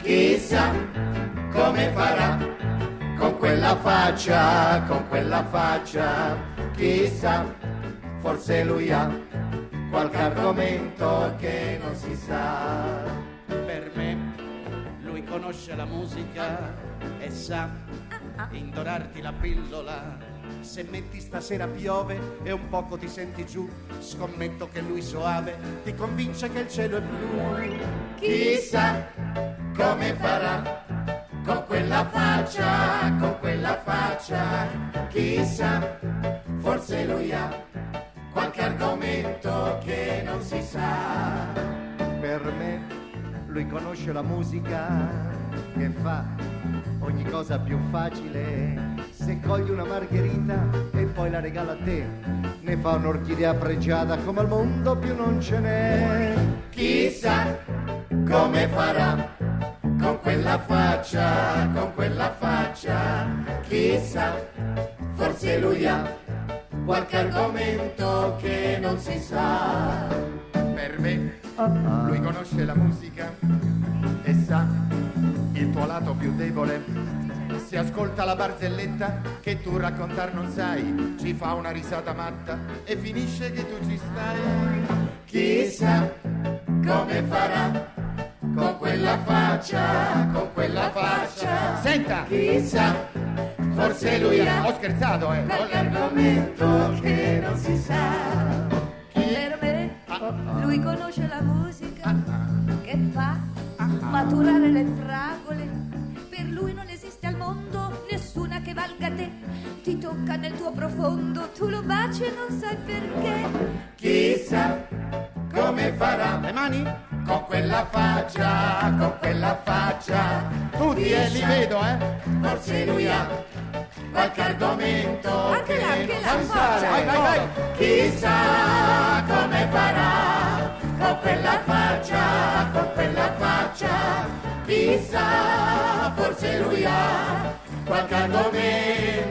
chissà come farà con quella faccia, chissà, forse lui ha qualche argomento che non si sa. Per me lui conosce la musica e sa indorarti la pillola. Se metti stasera piove e un poco ti senti giù, scommetto che lui soave ti convince che il cielo è blu. Chissà come farà con quella faccia, chissà, forse lui ha qualche argomento che non si sa. Per me lui conosce la musica che fa ogni cosa più facile. Se cogli una margherita e poi la regala a te, ne fa un'orchidea pregiata come al mondo più non ce n'è. Chissà come farà con quella faccia, chissà, forse lui ha qualche argomento che non si sa. Per me lui conosce la musica e sa il tuo lato più debole. Si ascolta la barzelletta che tu raccontar non sai, ci fa una risata matta e finisce che tu ci stai. Chissà come farà con quella faccia, Senta! chissà, forse lui ha Ho scherzato, qualche argomento che non si sa. Per me lui conosce la musica che fa maturare le fragole. Per lui non esiste al mondo nessuna che valga te. Ti tocca nel tuo profondo, tu lo baci e non sai perché. Chissà come farà Le mani? con quella faccia, Tutti li vedo, forse lui ha qualche argomento Anche là, che anche non là, si forza. sa. Vai. Chissà come farà con quella faccia, chissà, forse lui ha qualche argomento